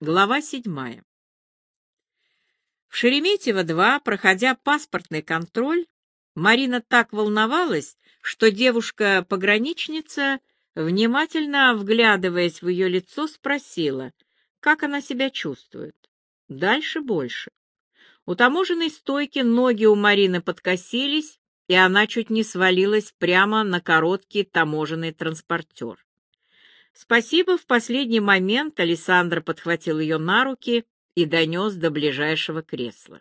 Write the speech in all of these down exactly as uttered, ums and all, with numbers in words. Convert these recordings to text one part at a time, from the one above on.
Глава седьмая. В Шереметьево-два, проходя паспортный контроль, Марина так волновалась, что девушка-пограничница, внимательно вглядываясь в ее лицо, спросила, как она себя чувствует. Дальше больше. У таможенной стойки ноги у Марины подкосились, и она чуть не свалилась прямо на короткий таможенный транспортер. Спасибо, в последний момент Александр подхватил ее на руки и донес до ближайшего кресла.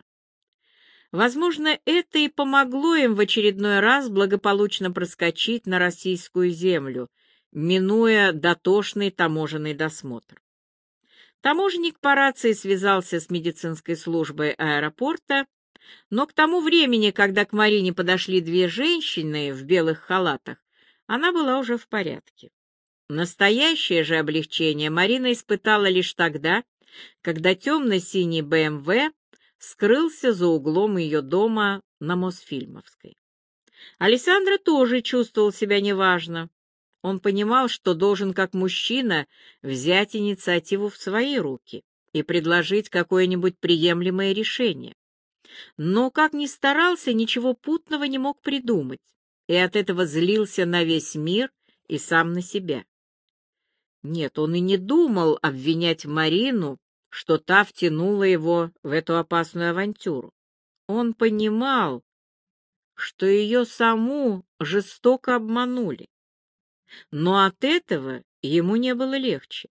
Возможно, это и помогло им в очередной раз благополучно проскочить на российскую землю, минуя дотошный таможенный досмотр. Таможенник по рации связался с медицинской службой аэропорта, но к тому времени, когда к Марине подошли две женщины в белых халатах, она была уже в порядке. Настоящее же облегчение Марина испытала лишь тогда, когда темно-синий бэ эм вэ скрылся за углом ее дома на Мосфильмовской. Александр тоже чувствовал себя неважно. Он понимал, что должен как мужчина взять инициативу в свои руки и предложить какое-нибудь приемлемое решение. Но, как ни старался, ничего путного не мог придумать, и от этого злился на весь мир и сам на себя. Нет, он и не думал обвинять Марину, что та втянула его в эту опасную авантюру. Он понимал, что ее саму жестоко обманули. Но от этого ему не было легче.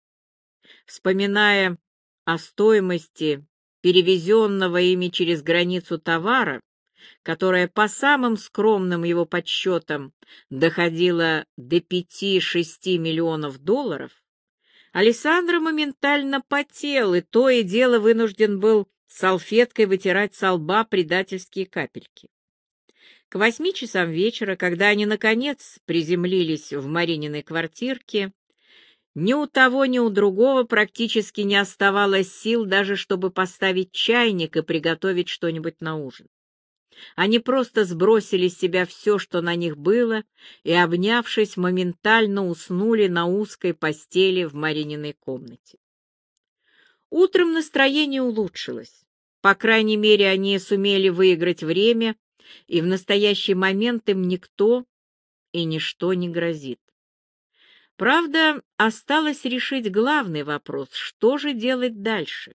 Вспоминая о стоимости перевезенного ими через границу товара, которая по самым скромным его подсчетам доходила до пяти-шести миллионов долларов, Александр моментально потел, и то и дело вынужден был салфеткой вытирать со лба предательские капельки. К восьми часам вечера, когда они, наконец, приземлились в Марининой квартирке, ни у того, ни у другого практически не оставалось сил даже, чтобы поставить чайник и приготовить что-нибудь на ужин. Они просто сбросили с себя все, что на них было, и, обнявшись, моментально уснули на узкой постели в Марининой комнате. Утром настроение улучшилось. По крайней мере, они сумели выиграть время, и в настоящий момент им никто и ничто не грозит. Правда, осталось решить главный вопрос: что же делать дальше?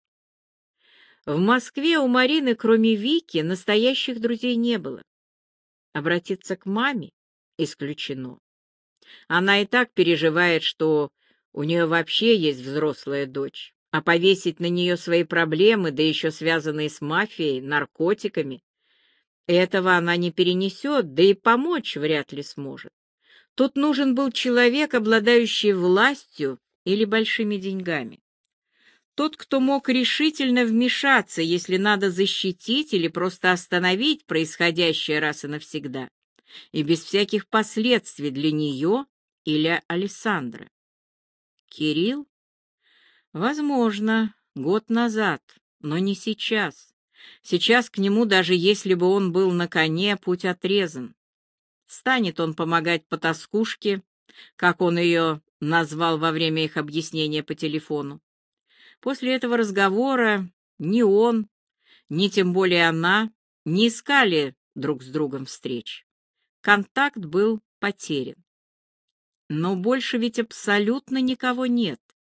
В Москве у Марины, кроме Вики, настоящих друзей не было. Обратиться к маме исключено. Она и так переживает, что у нее вообще есть взрослая дочь, а повесить на нее свои проблемы, да еще связанные с мафией, наркотиками, этого она не перенесет, да и помочь вряд ли сможет. Тут нужен был человек, обладающий властью или большими деньгами. Тот, кто мог решительно вмешаться, если надо защитить или просто остановить происходящее раз и навсегда, и без всяких последствий для нее или Александра. Кирилл? Возможно, год назад, но не сейчас. Сейчас к нему, даже если бы он был на коне, путь отрезан. Станет он помогать потаскушке, как он ее назвал во время их объяснения по телефону. После этого разговора ни он, ни тем более она не искали друг с другом встреч. Контакт был потерян. Но больше ведь абсолютно никого нет.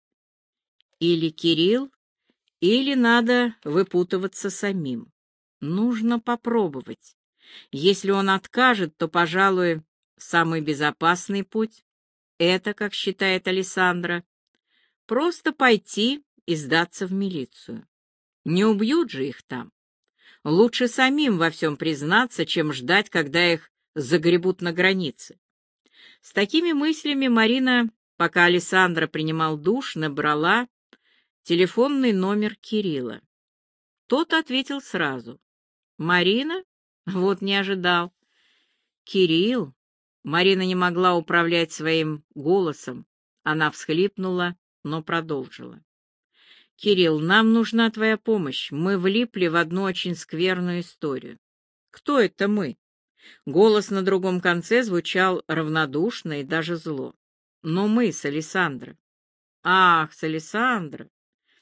Или Кирилл, или надо выпутываться самим. Нужно попробовать. Если он откажет, то, пожалуй, самый безопасный путь — это, как считает Александра, просто пойти и сдаться в милицию. Не убьют же их там. Лучше самим во всем признаться, чем ждать, когда их загребут на границе. С такими мыслями Марина, пока Александра принимал душ, набрала телефонный номер Кирилла. Тот ответил сразу. «Марина? Вот не ожидал». «Кирилл?» Марина не могла управлять своим голосом. Она всхлипнула, но продолжила. «Кирилл, нам нужна твоя помощь. Мы влипли в одну очень скверную историю». «Кто это мы?» Голос на другом конце звучал равнодушно и даже зло. «Но мы с Александрой». «Ах, с Александрой!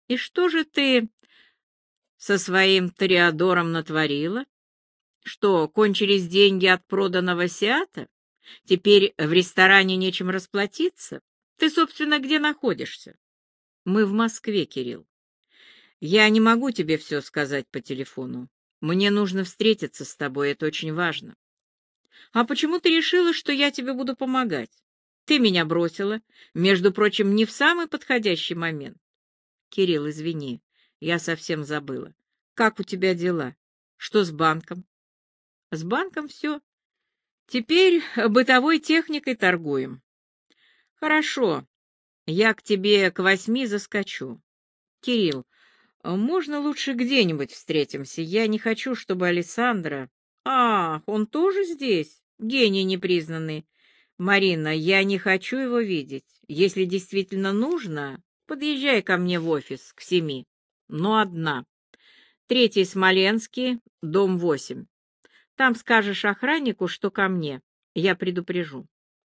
И что же ты со своим Тореадором натворила? Что, кончились деньги от проданного сиата? Теперь в ресторане нечем расплатиться? Ты, собственно, где находишься? Мы в Москве, Кирилл. Я не могу тебе все сказать по телефону. Мне нужно встретиться с тобой, это очень важно. А почему ты решила, что я тебе буду помогать? Ты меня бросила, между прочим, не в самый подходящий момент. Кирилл, извини, я совсем забыла. Как у тебя дела? Что с банком? С банком все. Теперь бытовой техникой торгуем. Хорошо, я к тебе к восьми заскочу. Кирилл, можно лучше где-нибудь встретимся? Я не хочу, чтобы Александра... Ах, он тоже здесь? Гений непризнанный. Марина, я не хочу его видеть. Если действительно нужно, подъезжай ко мне в офис к семи. Но одна. Третий Смоленский, дом восемь. Там скажешь охраннику, что ко мне. Я предупрежу.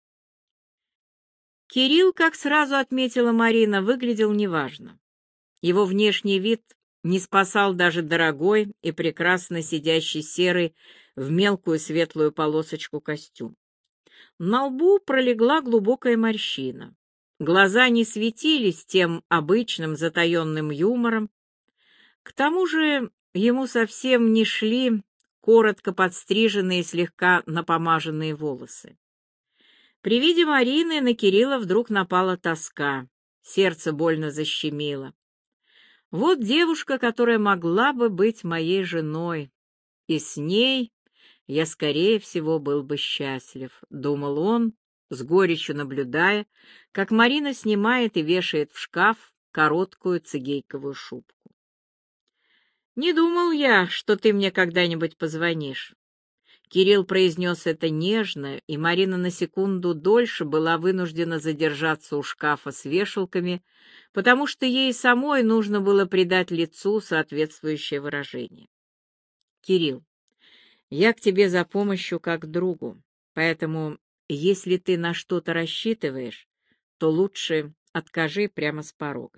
Кирилл, как сразу отметила Марина, выглядел неважно. Его внешний вид не спасал даже дорогой и прекрасно сидящий серый в мелкую светлую полосочку костюм. На лбу пролегла глубокая морщина. Глаза не светились тем обычным затаенным юмором. К тому же ему совсем не шли коротко подстриженные, слегка напомаженные волосы. При виде Марины на Кирилла вдруг напала тоска, сердце больно защемило. Вот девушка, которая могла бы быть моей женой, и с ней я, скорее всего, был бы счастлив, — думал он, с горечью наблюдая, как Марина снимает и вешает в шкаф короткую цигейковую шубку. «Не думал я, что ты мне когда-нибудь позвонишь». Кирилл произнес это нежно, и Марина на секунду дольше была вынуждена задержаться у шкафа с вешалками, потому что ей самой нужно было придать лицу соответствующее выражение. «Кирилл, я к тебе за помощью как к другу, поэтому, если ты на что-то рассчитываешь, то лучше откажи прямо с порога».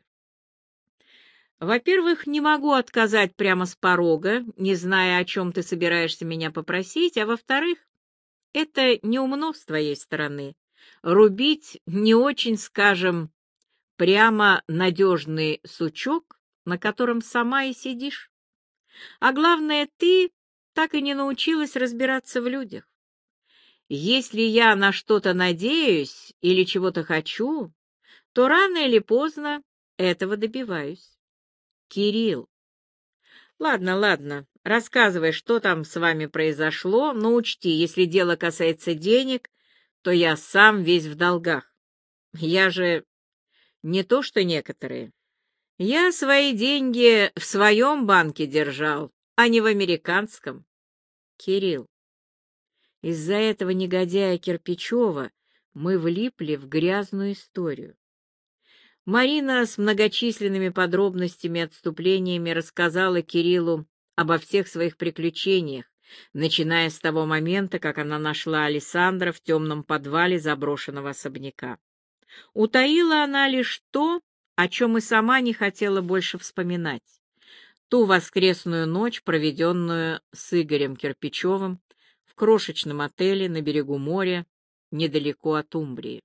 Во-первых, не могу отказать прямо с порога, не зная, о чем ты собираешься меня попросить, а во-вторых, это неумно с твоей стороны. Рубить не очень, скажем, прямо надежный сучок, на котором сама и сидишь. А главное, ты так и не научилась разбираться в людях. Если я на что-то надеюсь или чего-то хочу, то рано или поздно этого добиваюсь. Кирилл. Ладно, ладно, рассказывай, что там с вами произошло, но учти, если дело касается денег, то я сам весь в долгах. Я же не то, что некоторые. Я свои деньги в своем банке держал, а не в американском. Кирилл, из-за этого негодяя Кирпичева мы влипли в грязную историю. Марина с многочисленными подробностями и отступлениями рассказала Кириллу обо всех своих приключениях, начиная с того момента, как она нашла Александра в темном подвале заброшенного особняка. Утаила она лишь то, о чем и сама не хотела больше вспоминать. Ту воскресную ночь, проведенную с Игорем Кирпичевым в крошечном отеле на берегу моря, недалеко от Умбрии.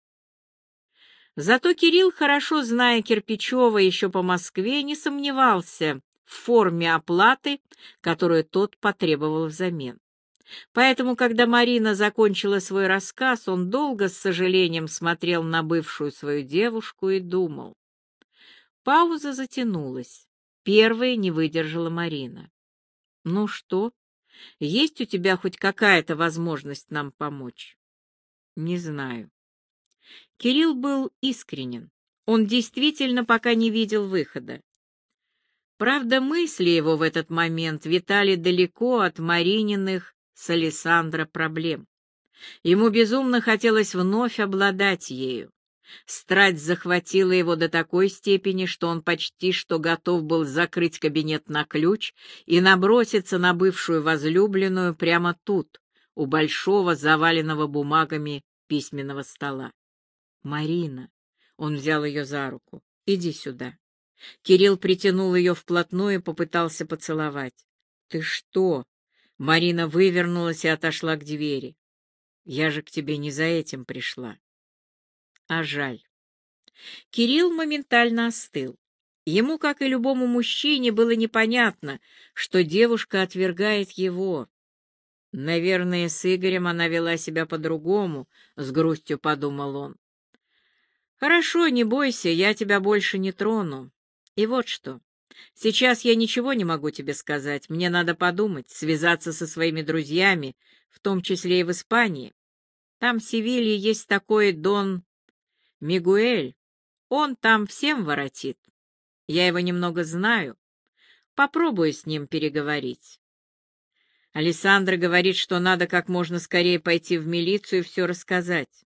Зато Кирилл, хорошо зная Кирпичева еще по Москве, не сомневался в форме оплаты, которую тот потребовал взамен. Поэтому, когда Марина закончила свой рассказ, он долго с сожалением смотрел на бывшую свою девушку и думал. Пауза затянулась. Первой не выдержала Марина. «Ну что, есть у тебя хоть какая-то возможность нам помочь?» «Не знаю». Кирилл был искренен. Он действительно пока не видел выхода. Правда, мысли его в этот момент витали далеко от Марининых с Александра проблем. Ему безумно хотелось вновь обладать ею. Страсть захватила его до такой степени, что он почти что готов был закрыть кабинет на ключ и наброситься на бывшую возлюбленную прямо тут, у большого заваленного бумагами письменного стола. «Марина», — он взял ее за руку, — «иди сюда. Кирилл притянул ее вплотную и попытался поцеловать. «Ты что?» Марина вывернулась и отошла к двери. «Я же к тебе не за этим пришла». А жаль. Кирилл моментально остыл. Ему, как и любому мужчине, было непонятно, что девушка отвергает его. Наверное, с Игорем она вела себя по-другому, — с грустью подумал он. «Хорошо, не бойся, я тебя больше не трону. И вот что. Сейчас я ничего не могу тебе сказать. Мне надо подумать, связаться со своими друзьями, в том числе и в Испании. Там в Севилье есть такой Дон Мигуэль. Он там всем воротит. Я его немного знаю. Попробую с ним переговорить». Алессандро говорит, что надо как можно скорее пойти в милицию и все рассказать.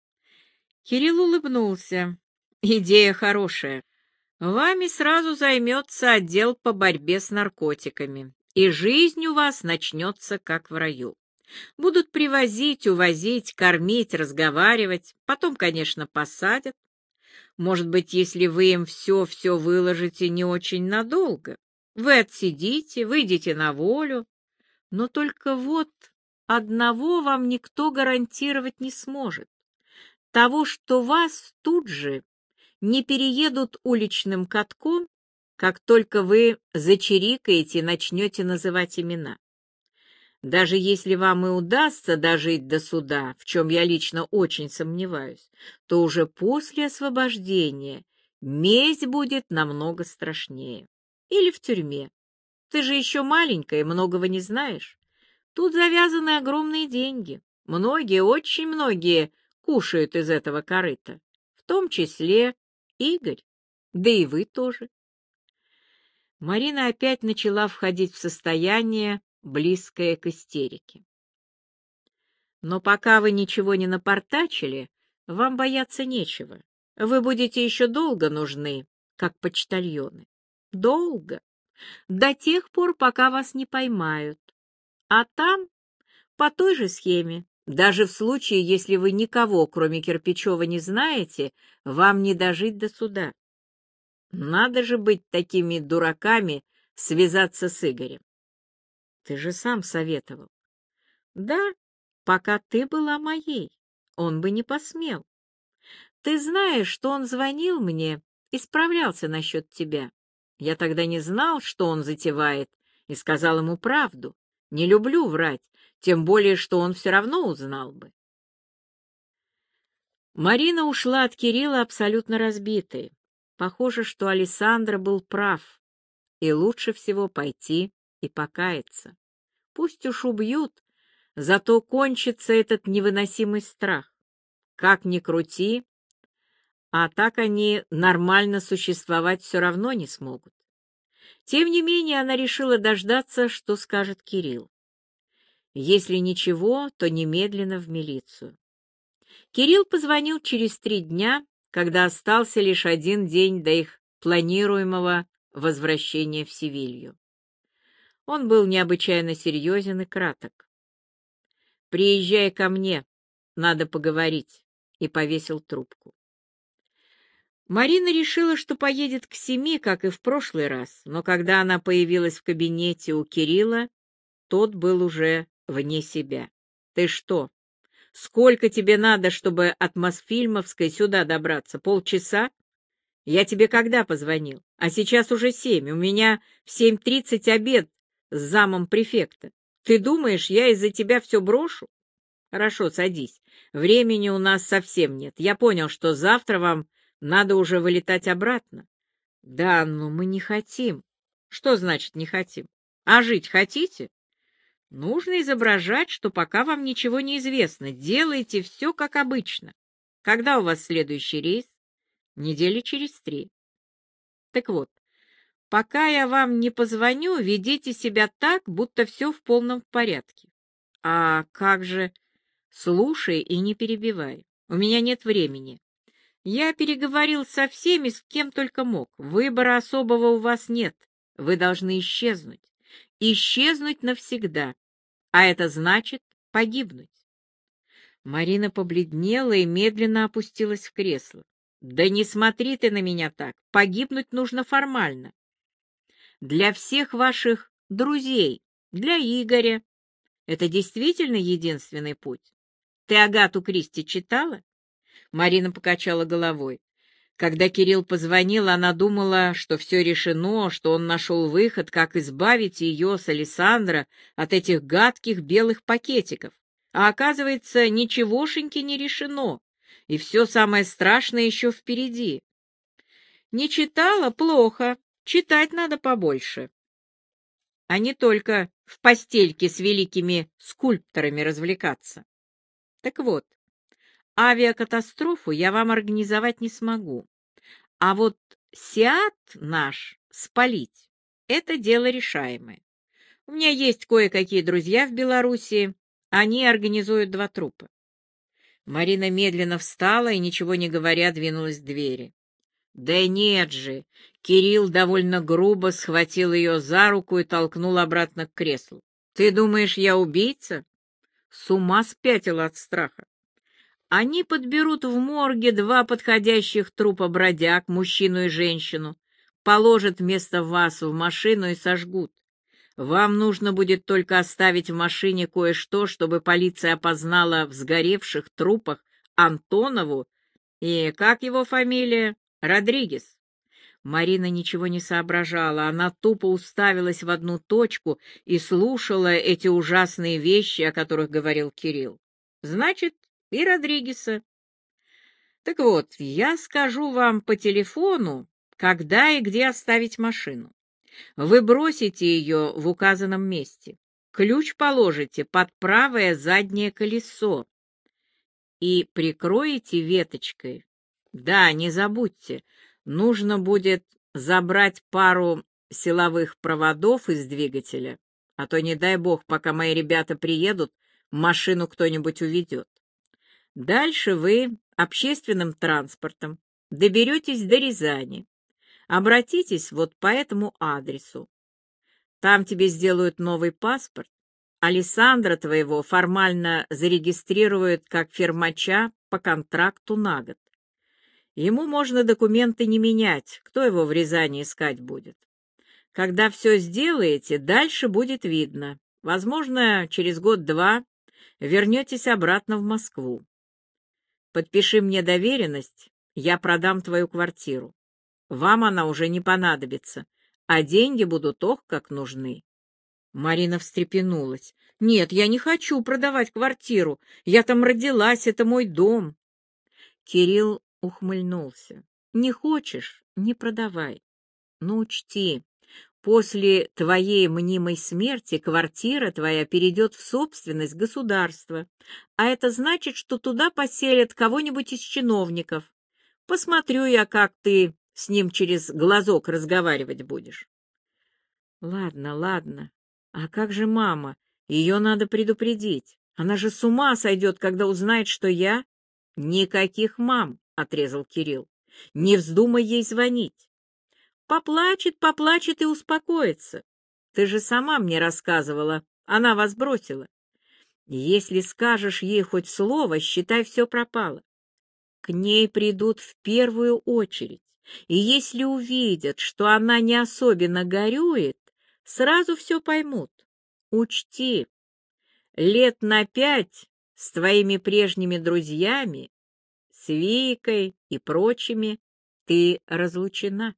Кирилл улыбнулся. «Идея хорошая. Вами сразу займется отдел по борьбе с наркотиками, и жизнь у вас начнется как в раю. Будут привозить, увозить, кормить, разговаривать, потом, конечно, посадят. Может быть, если вы им все-все выложите не очень надолго, вы отсидите, выйдете на волю, но только вот одного вам никто гарантировать не сможет. Того, что вас тут же не переедут уличным катком, как только вы зачирикаете и начнете называть имена. Даже если вам и удастся дожить до суда, в чем я лично очень сомневаюсь, то уже после освобождения месть будет намного страшнее. Или в тюрьме. Ты же еще маленькая и многого не знаешь. Тут завязаны огромные деньги. Многие, очень многие кушают из этого корыта. В том числе Игорь, да и вы тоже. Марина опять начала входить в состояние, близкое к истерике. Но пока вы ничего не напортачили, вам бояться нечего. Вы будете еще долго нужны, как почтальоны. Долго. До тех пор, пока вас не поймают. А там, по той же схеме, даже в случае, если вы никого, кроме Кирпичева, не знаете, вам не дожить до суда. Надо же быть такими дураками, связаться с Игорем. Ты же сам советовал. Да, пока ты была моей, он бы не посмел. Ты знаешь, что он звонил мне и справлялся насчет тебя. Я тогда не знал, что он затевает, и сказал ему правду. Не люблю врать, тем более, что он все равно узнал бы. Марина ушла от Кирилла абсолютно разбитой. Похоже, что Алессандро был прав, и лучше всего пойти и покаяться. Пусть уж убьют, зато кончится этот невыносимый страх. Как ни крути, а так они нормально существовать все равно не смогут. Тем не менее, она решила дождаться, что скажет Кирилл. Если ничего, то немедленно в милицию. Кирилл позвонил через три дня, когда остался лишь один день до их планируемого возвращения в Севилью. Он был необычайно серьезен и краток. «Приезжай ко мне, надо поговорить», и повесил трубку. Марина решила, что поедет к семи, как и в прошлый раз, но когда она появилась в кабинете у Кирилла, тот был уже вне себя. «Ты что? Сколько тебе надо, чтобы от Мосфильмовской сюда добраться? Полчаса? Я тебе когда позвонил? А сейчас уже семь. У меня в семь тридцать обед с замом префекта. Ты думаешь, я из-за тебя все брошу? Хорошо, садись. Времени у нас совсем нет. Я понял, что завтра вам надо уже вылетать обратно. Да, но мы не хотим. Что значит не хотим? А жить хотите? Нужно изображать, что пока вам ничего не известно. Делайте все как обычно. Когда у вас следующий рейс? Недели через три. Так вот, пока я вам не позвоню, ведите себя так, будто все в полном порядке. А как же... Слушай и не перебивай. У меня нет времени. Я переговорил со всеми, с кем только мог. Выбора особого у вас нет. Вы должны исчезнуть. Исчезнуть навсегда. А это значит погибнуть. Марина побледнела и медленно опустилась в кресло. Да не смотри ты на меня так. Погибнуть нужно формально. Для всех ваших друзей, для Игоря. Это действительно единственный путь. Ты Агату Кристи читала? Марина покачала головой. Когда Кирилл позвонил, она думала, что все решено, что он нашел выход, как избавить ее с Александра от этих гадких белых пакетиков. А оказывается, ничегошеньки не решено, и все самое страшное еще впереди. Не читала? Плохо. Читать надо побольше. А не только в постельке с великими скульпторами развлекаться. Так вот, авиакатастрофу я вам организовать не смогу. А вот Сиат наш спалить — это дело решаемое. У меня есть кое-какие друзья в Белоруссии, они организуют два трупа. Марина медленно встала и, ничего не говоря, двинулась к двери. Да нет же! Кирилл довольно грубо схватил ее за руку и толкнул обратно к креслу. Ты думаешь, я убийца? С ума спятила от страха. Они подберут в морге два подходящих трупа бродяг, мужчину и женщину, положат вместо вас в машину и сожгут. Вам нужно будет только оставить в машине кое-что, чтобы полиция опознала в сгоревших трупах Антонову и, как его фамилия, Родригес. Марина ничего не соображала, она тупо уставилась в одну точку и слушала эти ужасные вещи, о которых говорил Кирилл. Значит, и Родригеса. Так вот, я скажу вам по телефону, когда и где оставить машину. Вы бросите ее в указанном месте. Ключ положите под правое заднее колесо и прикроете веточкой. Да, не забудьте, нужно будет забрать пару силовых проводов из двигателя, а то, не дай бог, пока мои ребята приедут, машину кто-нибудь уведет. Дальше вы общественным транспортом доберетесь до Рязани. Обратитесь вот по этому адресу. Там тебе сделают новый паспорт. Александра твоего формально зарегистрируют как фирмача по контракту на год. Ему можно документы не менять, кто его в Рязани искать будет. Когда все сделаете, дальше будет видно. Возможно, через год-два вернетесь обратно в Москву. Подпиши мне доверенность, я продам твою квартиру. Вам она уже не понадобится, а деньги будут ох, как нужны. Марина встрепенулась. Нет, я не хочу продавать квартиру. Я там родилась, это мой дом. Кирилл ухмыльнулся. Не хочешь — не продавай. Но учти, после твоей мнимой смерти квартира твоя перейдет в собственность государства, а это значит, что туда поселят кого-нибудь из чиновников. Посмотрю я, как ты с ним через глазок разговаривать будешь. Ладно, ладно. А как же мама? Ее надо предупредить. Она же с ума сойдет, когда узнает, что я... Никаких мам, — отрезал Кирилл. Не вздумай ей звонить. Поплачет, поплачет и успокоится. Ты же сама мне рассказывала, она вас бросила. Если скажешь ей хоть слово, считай, все пропало. К ней придут в первую очередь, и если увидят, что она не особенно горюет, сразу все поймут. Учти, лет на пять с твоими прежними друзьями, с Викой и прочими, ты разлучена.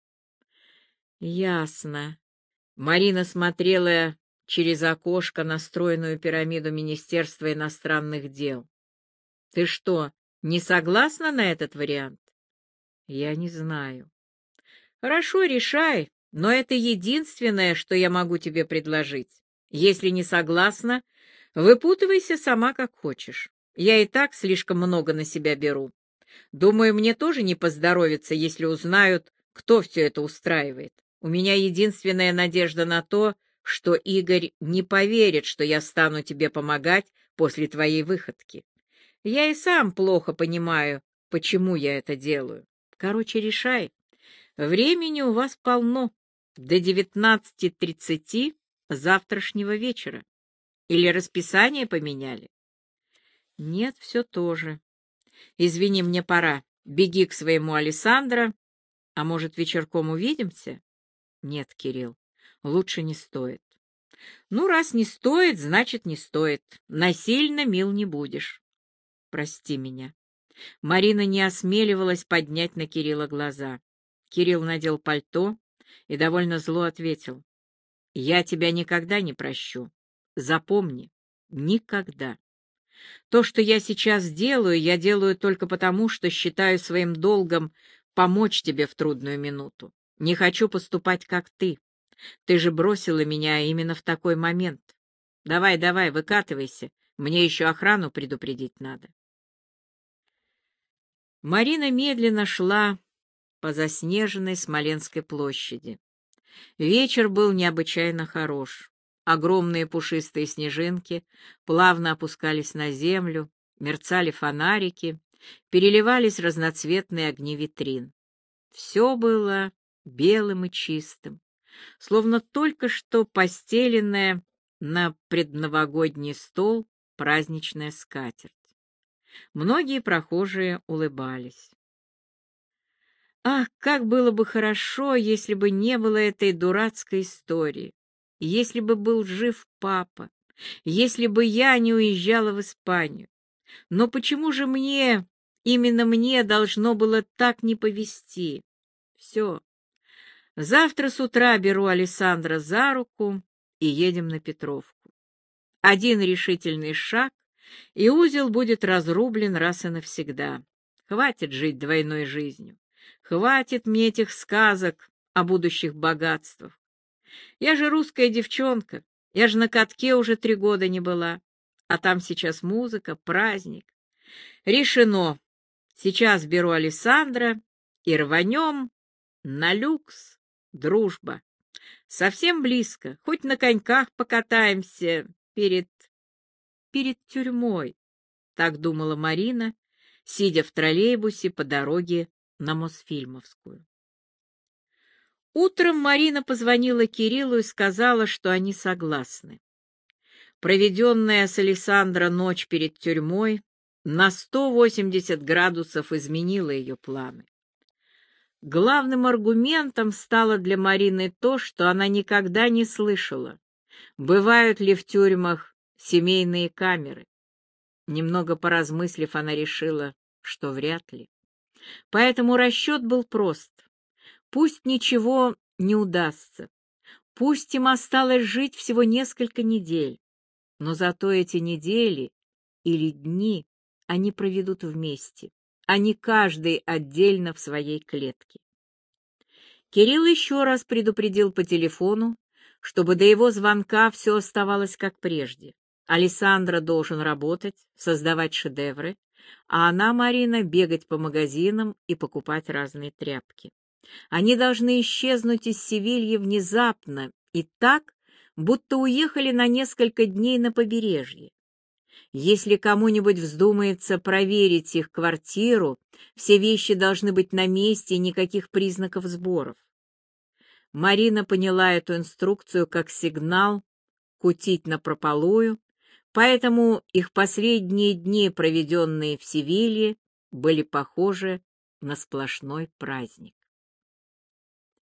Ясно. Марина смотрела через окошко на стройную пирамиду Министерства иностранных дел. Ты что, не согласна на этот вариант? Я не знаю. Хорошо, решай, но это единственное, что я могу тебе предложить. Если не согласна, выпутывайся сама как хочешь. Я и так слишком много на себя беру. Думаю, мне тоже не поздоровится, если узнают, кто все это устраивает. У меня единственная надежда на то, что Игорь не поверит, что я стану тебе помогать после твоей выходки. Я и сам плохо понимаю, почему я это делаю. Короче, решай. Времени у вас полно. До девятнадцати тридцати завтрашнего вечера. Или расписание поменяли? Нет, все то же. Извини, мне пора. Беги к своему Алессандро, а может, вечерком увидимся? Нет, Кирилл, лучше не стоит. Ну, раз не стоит, значит, не стоит. Насильно мил не будешь. Прости меня. Марина не осмеливалась поднять на Кирилла глаза. Кирилл надел пальто и довольно зло ответил: «Я тебя никогда не прощу. Запомни, никогда. То, что я сейчас делаю, я делаю только потому, что считаю своим долгом помочь тебе в трудную минуту. Не хочу поступать, как ты. Ты же бросила меня именно в такой момент. Давай, давай, выкатывайся. Мне еще охрану предупредить надо». Марина медленно шла по заснеженной Смоленской площади. Вечер был необычайно хорош. Огромные пушистые снежинки плавно опускались на землю, мерцали фонарики, переливались разноцветные огни витрин. Все было белым и чистым, словно только что постеленная на предновогодний стол праздничная скатерть. Многие прохожие улыбались. Ах, как было бы хорошо, если бы не было этой дурацкой истории, если бы был жив папа, если бы я не уезжала в Испанию. Но почему же мне, именно мне, должно было так не повезти? Все. Завтра с утра беру Алессандро за руку и едем на Петровку. Один решительный шаг, и узел будет разрублен раз и навсегда. Хватит жить двойной жизнью. Хватит мне этих сказок о будущих богатствах. Я же русская девчонка, я же на катке уже три года не была, а там сейчас музыка, праздник. Решено. Сейчас беру Алессандро и рванем на люкс, дружба. Совсем близко, хоть на коньках покатаемся перед... перед тюрьмой, так думала Марина, сидя в троллейбусе по дороге на Мосфильмовскую. Утром Марина позвонила Кириллу и сказала, что они согласны. Проведенная с Алессандро ночь перед тюрьмой на сто восемьдесят градусов изменила ее планы. Главным аргументом стало для Марины то, что она никогда не слышала, бывают ли в тюрьмах семейные камеры. Немного поразмыслив, она решила, что вряд ли. Поэтому расчет был прост. Пусть ничего не удастся, пусть им осталось жить всего несколько недель, но зато эти недели или дни они проведут вместе, а не каждый отдельно в своей клетке. Кирилл еще раз предупредил по телефону, чтобы до его звонка все оставалось как прежде. Алессандро должен работать, создавать шедевры, а она, Марина, бегать по магазинам и покупать разные тряпки. Они должны исчезнуть из Севильи внезапно и так, будто уехали на несколько дней на побережье. Если кому-нибудь вздумается проверить их квартиру, все вещи должны быть на месте и никаких признаков сборов. Марина поняла эту инструкцию как сигнал кутить напропалую, поэтому их последние дни, проведенные в Севилье, были похожи на сплошной праздник.